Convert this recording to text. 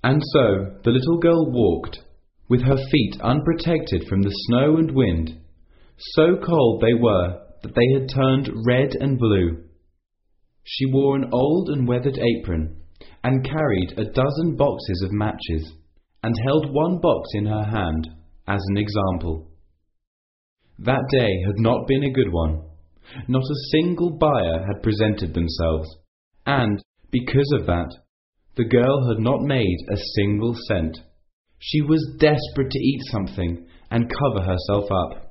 And so the little girl walked, with her feet unprotected from the snow and wind. So cold they were that they had turned red and blue. She wore an old and weathered apron, and carried a dozen boxes of matches, and held one box in her hand, as an example. That day had not been a good one. Not a single buyer had presented themselves, and, because of that, the girl had not made a single cent. She was desperate to eat something and cover herself up.